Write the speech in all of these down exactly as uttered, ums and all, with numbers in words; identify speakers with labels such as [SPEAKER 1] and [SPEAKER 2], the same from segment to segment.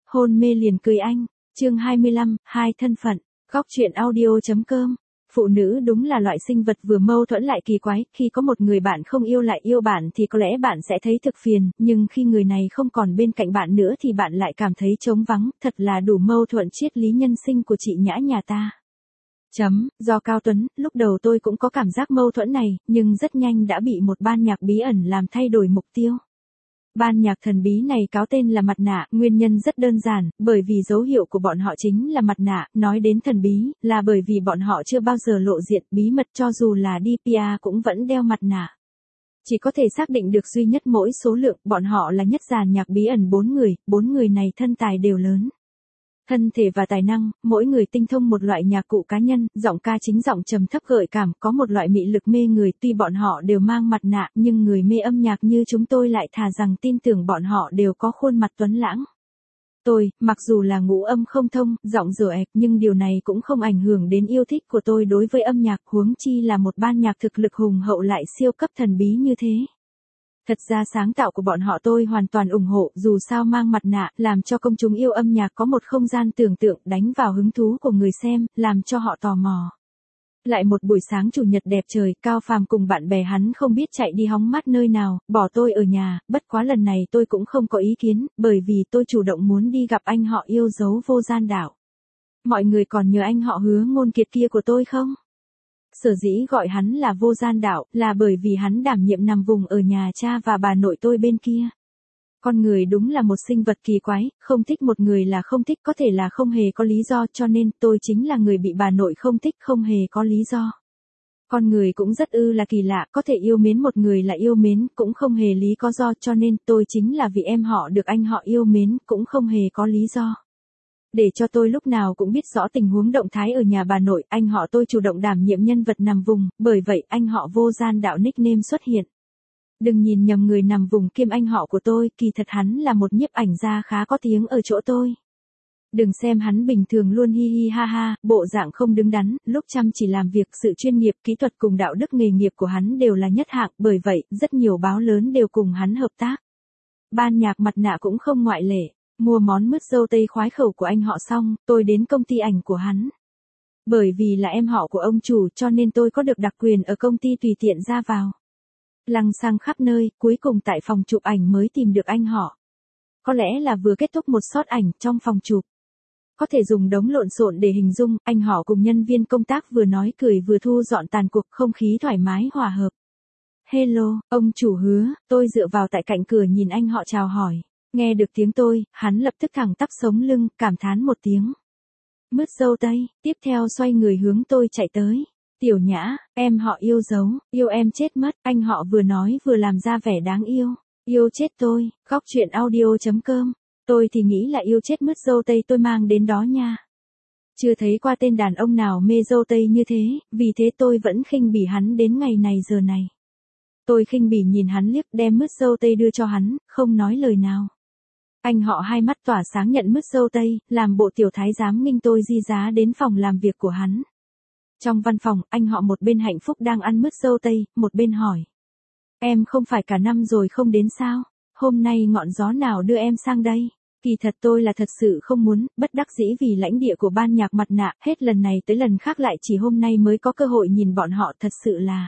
[SPEAKER 1] hôn mê liền cười anh. Chương hai mươi lăm, hai thân phận. Góc truyện audio chấm com. Phụ nữ đúng là loại sinh vật vừa mâu thuẫn lại kỳ quái, khi có một người bạn không yêu lại yêu bạn thì có lẽ bạn sẽ thấy thực phiền, nhưng khi người này không còn bên cạnh bạn nữa thì bạn lại cảm thấy trống vắng, thật là đủ mâu thuẫn triết lý nhân sinh của chị Nhã nhà ta. Chấm, do Cao Tuấn, lúc đầu tôi cũng có cảm giác mâu thuẫn này, nhưng rất nhanh đã bị một ban nhạc bí ẩn làm thay đổi mục tiêu. Ban nhạc thần bí này cáo tên là mặt nạ, nguyên nhân rất đơn giản, bởi vì dấu hiệu của bọn họ chính là mặt nạ, nói đến thần bí, là bởi vì bọn họ chưa bao giờ lộ diện bí mật cho dù là đi pê e cũng vẫn đeo mặt nạ. Chỉ có thể xác định được duy nhất mỗi số lượng, bọn họ là nhất dàn nhạc bí ẩn bốn người, bốn người này thân tài đều lớn. Thân thể và tài năng, mỗi người tinh thông một loại nhạc cụ cá nhân, giọng ca chính giọng trầm thấp gợi cảm, có một loại mị lực mê người, tuy bọn họ đều mang mặt nạ, nhưng người mê âm nhạc như chúng tôi lại thà rằng tin tưởng bọn họ đều có khuôn mặt tuấn lãng. Tôi, mặc dù là ngũ âm không thông, giọng rửa ạch, nhưng điều này cũng không ảnh hưởng đến yêu thích của tôi đối với âm nhạc, huống chi là một ban nhạc thực lực hùng hậu lại siêu cấp thần bí như thế. Thật ra sáng tạo của bọn họ tôi hoàn toàn ủng hộ, dù sao mang mặt nạ, làm cho công chúng yêu âm nhạc có một không gian tưởng tượng, đánh vào hứng thú của người xem, làm cho họ tò mò. Lại một buổi sáng chủ nhật đẹp trời, Cao Phàm cùng bạn bè hắn không biết chạy đi hóng mát nơi nào, bỏ tôi ở nhà, bất quá lần này tôi cũng không có ý kiến, bởi vì tôi chủ động muốn đi gặp anh họ yêu dấu Vô Gian Đạo. Mọi người còn nhớ anh họ Hứa Ngôn Kiệt kia của tôi không? Sở dĩ gọi hắn là Vô Gian Đạo, là bởi vì hắn đảm nhiệm nằm vùng ở nhà cha và bà nội tôi bên kia. Con người đúng là một sinh vật kỳ quái, không thích một người là không thích, có thể là không hề có lý do, cho nên tôi chính là người bị bà nội không thích không hề có lý do. Con người cũng rất ư là kỳ lạ, có thể yêu mến một người là yêu mến, cũng không hề lý có do, cho nên tôi chính là vì em họ được anh họ yêu mến, cũng không hề có lý do. Để cho tôi lúc nào cũng biết rõ tình huống động thái ở nhà bà nội, anh họ tôi chủ động đảm nhiệm nhân vật nằm vùng, bởi vậy anh họ Vô Gian Đạo nickname xuất hiện. Đừng nhìn nhầm người nằm vùng kiêm anh họ của tôi, kỳ thật hắn là một nhiếp ảnh gia khá có tiếng ở chỗ tôi. Đừng xem hắn bình thường luôn hi hi ha ha, bộ dạng không đứng đắn, lúc chăm chỉ làm việc, sự chuyên nghiệp, kỹ thuật cùng đạo đức nghề nghiệp của hắn đều là nhất hạng, bởi vậy, rất nhiều báo lớn đều cùng hắn hợp tác. Ban nhạc mặt nạ cũng không ngoại lệ. Mua món mứt dâu tây khoái khẩu của anh họ xong, tôi đến công ty ảnh của hắn. Bởi vì là em họ của ông chủ cho nên tôi có được đặc quyền ở công ty tùy tiện ra vào. Lăng xăng khắp nơi, cuối cùng tại phòng chụp ảnh mới tìm được anh họ. Có lẽ là vừa kết thúc một shot ảnh trong phòng chụp. Có thể dùng đống lộn xộn để hình dung, anh họ cùng nhân viên công tác vừa nói cười vừa thu dọn tàn cuộc, không khí thoải mái hòa hợp. Hello, ông chủ Hứa, tôi dựa vào tại cạnh cửa nhìn anh họ chào hỏi. Nghe được tiếng tôi, hắn lập tức thẳng tắp sống lưng, cảm thán một tiếng. Mứt dâu tây, tiếp theo xoay người hướng tôi chạy tới. Tiểu Nhã, em họ yêu dấu, yêu em chết mất, anh họ vừa nói vừa làm ra vẻ đáng yêu. Yêu chết tôi, góc truyện audio chấm com. Tôi thì nghĩ là yêu chết mứt dâu tây tôi mang đến đó nha. Chưa thấy qua tên đàn ông nào mê dâu tây như thế, vì thế tôi vẫn khinh bỉ hắn đến ngày này giờ này. Tôi khinh bỉ nhìn hắn liếc đem mứt dâu tây đưa cho hắn, không nói lời nào. Anh họ hai mắt tỏa sáng nhận mứt dâu tây, làm bộ tiểu thái giám nghênh tôi di giá đến phòng làm việc của hắn. Trong văn phòng, anh họ một bên hạnh phúc đang ăn mứt dâu tây, một bên hỏi. Em không phải cả năm rồi không đến sao? Hôm nay ngọn gió nào đưa em sang đây? Kỳ thật tôi là thật sự không muốn, bất đắc dĩ vì lãnh địa của ban nhạc mặt nạ, hết lần này tới lần khác lại chỉ hôm nay mới có cơ hội nhìn bọn họ, thật sự là.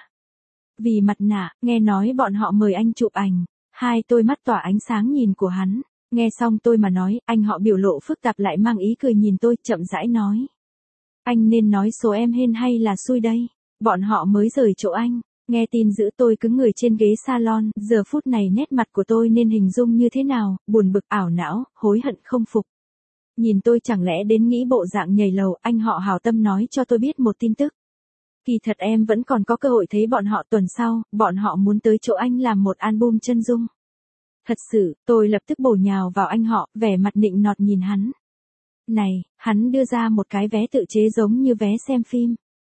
[SPEAKER 1] Vì mặt nạ, nghe nói bọn họ mời anh chụp ảnh, hai tôi mắt tỏa ánh sáng nhìn của hắn. Nghe xong tôi mà nói, anh họ biểu lộ phức tạp lại mang ý cười nhìn tôi, chậm rãi nói. Anh nên nói số em hên hay là xui đây? Bọn họ mới rời chỗ anh. Nghe tin dữ tôi cứng người trên ghế salon, giờ phút này nét mặt của tôi nên hình dung như thế nào, buồn bực, ảo não, hối hận không phục. Nhìn tôi chẳng lẽ đến nghĩ bộ dạng nhảy lầu, anh họ hảo tâm nói cho tôi biết một tin tức. Kỳ thật em vẫn còn có cơ hội thấy bọn họ tuần sau, bọn họ muốn tới chỗ anh làm một album chân dung. Thật sự, tôi lập tức bổ nhào vào anh họ, vẻ mặt nịnh nọt nhìn hắn. Này, hắn đưa ra một cái vé tự chế giống như vé xem phim.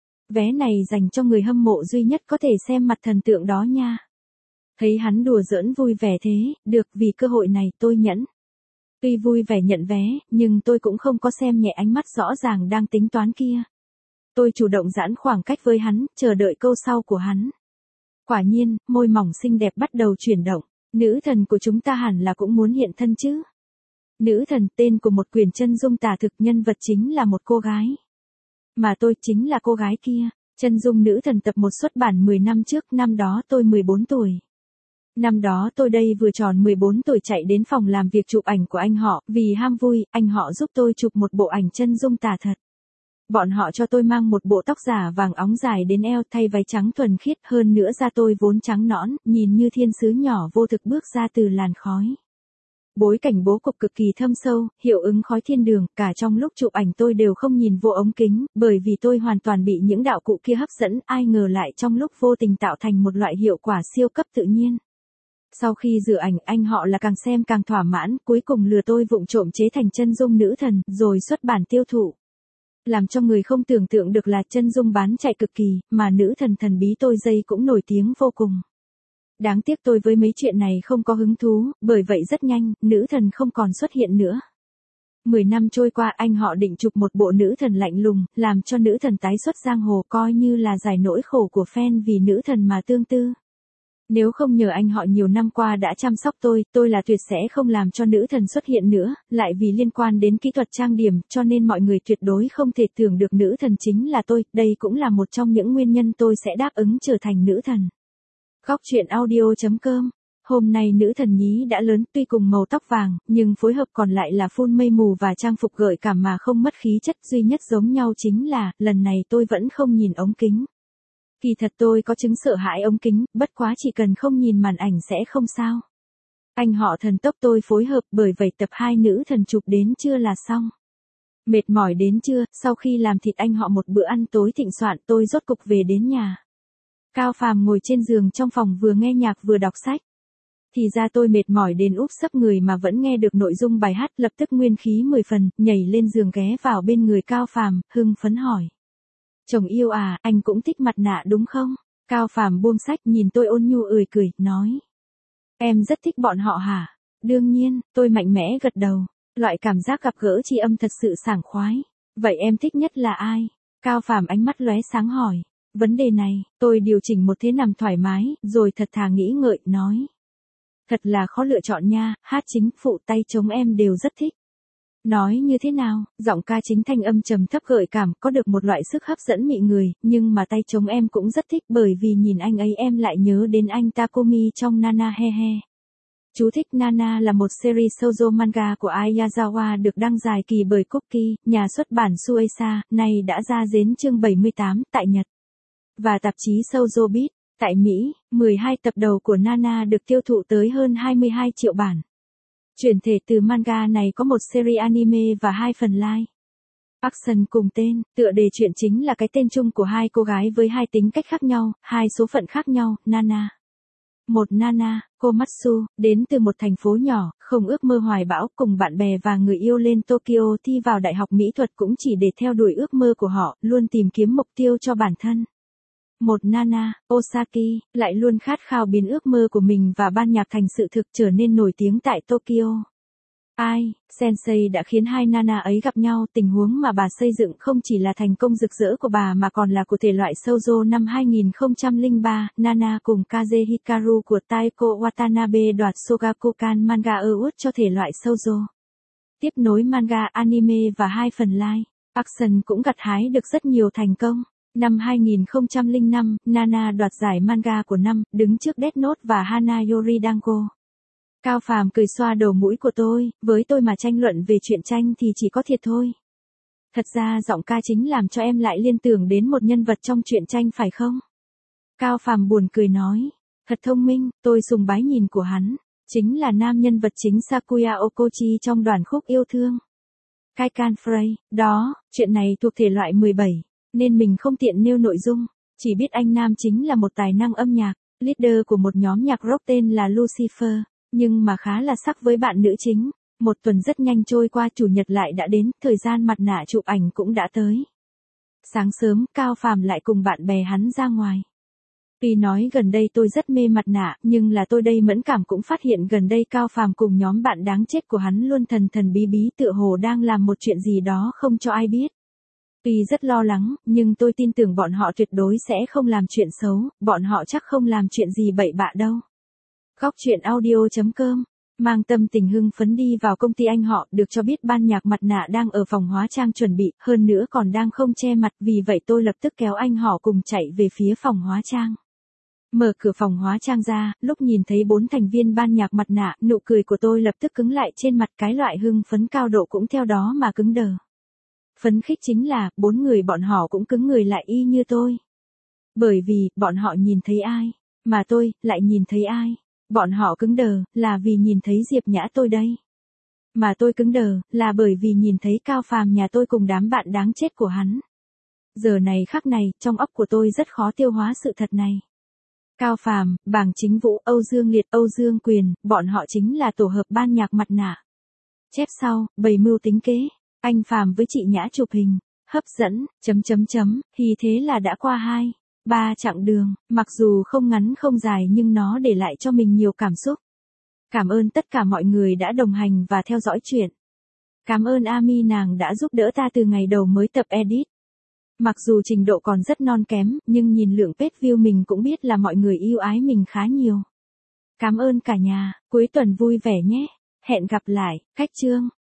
[SPEAKER 1] Vé này dành cho người hâm mộ duy nhất có thể xem mặt thần tượng đó nha. Thấy hắn đùa giỡn vui vẻ thế, được, vì cơ hội này tôi nhẫn. Tuy vui vẻ nhận vé, nhưng tôi cũng không có xem nhẹ ánh mắt rõ ràng đang tính toán kia. Tôi chủ động giãn khoảng cách với hắn, chờ đợi câu sau của hắn. Quả nhiên, môi mỏng xinh đẹp bắt đầu chuyển động. Nữ thần của chúng ta hẳn là cũng muốn hiện thân chứ. Nữ thần, tên của một quyển chân dung tả thực, nhân vật chính là một cô gái. Mà tôi chính là cô gái kia. Chân dung nữ thần tập một xuất bản mười năm trước, năm đó tôi mười bốn tuổi. Năm đó tôi đây vừa tròn mười bốn tuổi chạy đến phòng làm việc chụp ảnh của anh họ, vì ham vui, anh họ giúp tôi chụp một bộ ảnh chân dung tả thật. Bọn họ cho tôi mang một bộ tóc giả vàng óng dài đến eo, thay váy trắng thuần khiết, hơn nữa da tôi vốn trắng nõn, nhìn như thiên sứ nhỏ vô thực bước ra từ làn khói. Bối cảnh bố cục cực kỳ thâm sâu, hiệu ứng khói thiên đường, cả trong lúc chụp ảnh tôi đều không nhìn vô ống kính, bởi vì tôi hoàn toàn bị những đạo cụ kia hấp dẫn, ai ngờ lại trong lúc vô tình tạo thành một loại hiệu quả siêu cấp tự nhiên. Sau khi rửa ảnh, anh họ là càng xem càng thỏa mãn, cuối cùng lừa tôi vụng trộm chế thành chân dung nữ thần, rồi xuất bản tiêu thụ. Làm cho người không tưởng tượng được là chân dung bán chạy cực kỳ, mà nữ thần thần bí tôi dây cũng nổi tiếng vô cùng. Đáng tiếc tôi với mấy chuyện này không có hứng thú, bởi vậy rất nhanh, nữ thần không còn xuất hiện nữa. Mười năm trôi qua, anh họ định chụp một bộ nữ thần lạnh lùng, làm cho nữ thần tái xuất giang hồ, coi như là giải nỗi khổ của fan vì nữ thần mà tương tư. Nếu không nhờ anh họ nhiều năm qua đã chăm sóc tôi, tôi là tuyệt sẽ không làm cho nữ thần xuất hiện nữa, lại vì liên quan đến kỹ thuật trang điểm, cho nên mọi người tuyệt đối không thể tưởng được nữ thần chính là tôi, đây cũng là một trong những nguyên nhân tôi sẽ đáp ứng trở thành nữ thần. Góc truyện audio chấm com. Hôm nay nữ thần nhí đã lớn, tuy cùng màu tóc vàng, nhưng phối hợp còn lại là phun mây mù và trang phục gợi cảm mà không mất khí chất, duy nhất giống nhau chính là, lần này tôi vẫn không nhìn ống kính. Kỳ thật tôi có chứng sợ hãi ống kính, bất quá chỉ cần không nhìn màn ảnh sẽ không sao. Anh họ thần tốc tôi phối hợp, bởi vậy tập hai nữ thần chụp đến trưa là xong. Mệt mỏi đến trưa, sau khi làm thịt anh họ một bữa ăn tối thịnh soạn, tôi rốt cục về đến nhà. Cao Phàm ngồi trên giường trong phòng vừa nghe nhạc vừa đọc sách. Thì ra tôi mệt mỏi đến úp sấp người mà vẫn nghe được nội dung bài hát, lập tức nguyên khí mười phần, nhảy lên giường ghé vào bên người Cao Phàm, hưng phấn hỏi. Chồng yêu à, anh cũng thích mặt nạ đúng không? Cao Phàm buông sách nhìn tôi ôn nhu ươi cười, nói. Em rất thích bọn họ hả? Đương nhiên, tôi mạnh mẽ gật đầu. Loại cảm giác gặp gỡ tri âm thật sự sảng khoái. Vậy em thích nhất là ai? Cao Phàm ánh mắt lóe sáng hỏi. Vấn đề này, tôi điều chỉnh một thế nằm thoải mái, rồi thật thà nghĩ ngợi, nói. Thật là khó lựa chọn nha, hát chính, phụ, tay trống em đều rất thích. Nói như thế nào, giọng ca chính thanh âm trầm thấp gợi cảm, có được một loại sức hấp dẫn mị người, nhưng mà tay trống em cũng rất thích, bởi vì nhìn anh ấy em lại nhớ đến anh Takomi trong Nana he he. Chú thích: Nana là một series shoujo manga của Ayazawa được đăng dài kỳ bởi Cookie, nhà xuất bản Shueisha, nay đã ra đến chương bảy mươi tám, tại Nhật. Và tạp chí Shoujo Beat, tại Mỹ, mười hai tập đầu của Nana được tiêu thụ tới hơn hai mươi hai triệu bản. Chuyển thể từ manga này có một series anime và hai phần live action cùng tên, tựa đề truyện chính là cái tên chung của hai cô gái với hai tính cách khác nhau, hai số phận khác nhau, Nana. Một Nana, Komatsu, đến từ một thành phố nhỏ, không ước mơ hoài bão, cùng bạn bè và người yêu lên Tokyo thi vào đại học mỹ thuật cũng chỉ để theo đuổi ước mơ của họ, luôn tìm kiếm mục tiêu cho bản thân. Một Nana, Osaki, lại luôn khát khao biến ước mơ của mình và ban nhạc thành sự thực, trở nên nổi tiếng tại Tokyo. Ai, Sensei đã khiến hai Nana ấy gặp nhau, tình huống mà bà xây dựng không chỉ là thành công rực rỡ của bà mà còn là của thể loại shoujo. Năm hai nghìn không trăm lẻ ba, Nana cùng Kaze Hikaru của Taeko Watanabe đoạt Shogakukan Manga Award cho thể loại shoujo. Tiếp nối manga, anime và hai phần live action cũng gặt hái được rất nhiều thành công. Năm hai nghìn không trăm lẻ năm, Nana đoạt giải manga của năm, đứng trước Death Note và Hana Yori Dango. Cao Phàm cười xoa đầu mũi của tôi, với tôi mà tranh luận về chuyện tranh thì chỉ có thiệt thôi. Thật ra giọng ca chính làm cho em lại liên tưởng đến một nhân vật trong truyện tranh phải không? Cao Phàm buồn cười nói, thật thông minh, tôi sùng bái nhìn của hắn, chính là nam nhân vật chính Sakuya Okochi trong Đoàn khúc yêu thương. Kaikan Frey, đó, chuyện này thuộc thể loại mười bảy. Nên mình không tiện nêu nội dung, chỉ biết anh nam chính là một tài năng âm nhạc, leader của một nhóm nhạc rock tên là Lucifer, nhưng mà khá là sắc với bạn nữ chính. Một tuần rất nhanh trôi qua, chủ nhật lại đã đến, thời gian mặt nạ chụp ảnh cũng đã tới. Sáng sớm, Cao Phàm lại cùng bạn bè hắn ra ngoài. Tuy nói gần đây tôi rất mê mặt nạ, nhưng là tôi đây mẫn cảm cũng phát hiện gần đây Cao Phàm cùng nhóm bạn đáng chết của hắn luôn thần thần bí bí, tựa hồ đang làm một chuyện gì đó không cho ai biết. Tuy rất lo lắng, nhưng tôi tin tưởng bọn họ tuyệt đối sẽ không làm chuyện xấu, bọn họ chắc không làm chuyện gì bậy bạ đâu. Góc truyện audio chấm com Mang tâm tình hưng phấn đi vào công ty anh họ, được cho biết ban nhạc mặt nạ đang ở phòng hóa trang chuẩn bị, hơn nữa còn đang không che mặt, vì vậy tôi lập tức kéo anh họ cùng chạy về phía phòng hóa trang. Mở cửa phòng hóa trang ra, lúc nhìn thấy bốn thành viên ban nhạc mặt nạ, nụ cười của tôi lập tức cứng lại trên mặt, cái loại hưng phấn cao độ cũng theo đó mà cứng đờ. Phấn khích chính là, bốn người bọn họ cũng cứng người lại y như tôi. Bởi vì, bọn họ nhìn thấy ai, mà tôi, lại nhìn thấy ai. Bọn họ cứng đờ, là vì nhìn thấy Diệp Nhã tôi đây. Mà tôi cứng đờ, là bởi vì nhìn thấy Cao Phàm nhà tôi cùng đám bạn đáng chết của hắn. Giờ này khắc này, trong óc của tôi rất khó tiêu hóa sự thật này. Cao Phàm, Bàng Chính Vũ, Âu Dương Liệt, Âu Dương Quyền, bọn họ chính là tổ hợp ban nhạc mặt nạ. Chép sau, bày mưu tính kế, anh Phàm với chị Nhã chụp hình, hấp dẫn, chấm chấm chấm, thì thế là đã qua hai, ba chặng đường, mặc dù không ngắn không dài nhưng nó để lại cho mình nhiều cảm xúc. Cảm ơn tất cả mọi người đã đồng hành và theo dõi chuyện. Cảm ơn Ami, nàng đã giúp đỡ ta từ ngày đầu mới tập edit. Mặc dù trình độ còn rất non kém, nhưng nhìn lượng page view mình cũng biết là mọi người yêu ái mình khá nhiều. Cảm ơn cả nhà, cuối tuần vui vẻ nhé. Hẹn gặp lại, khách chương.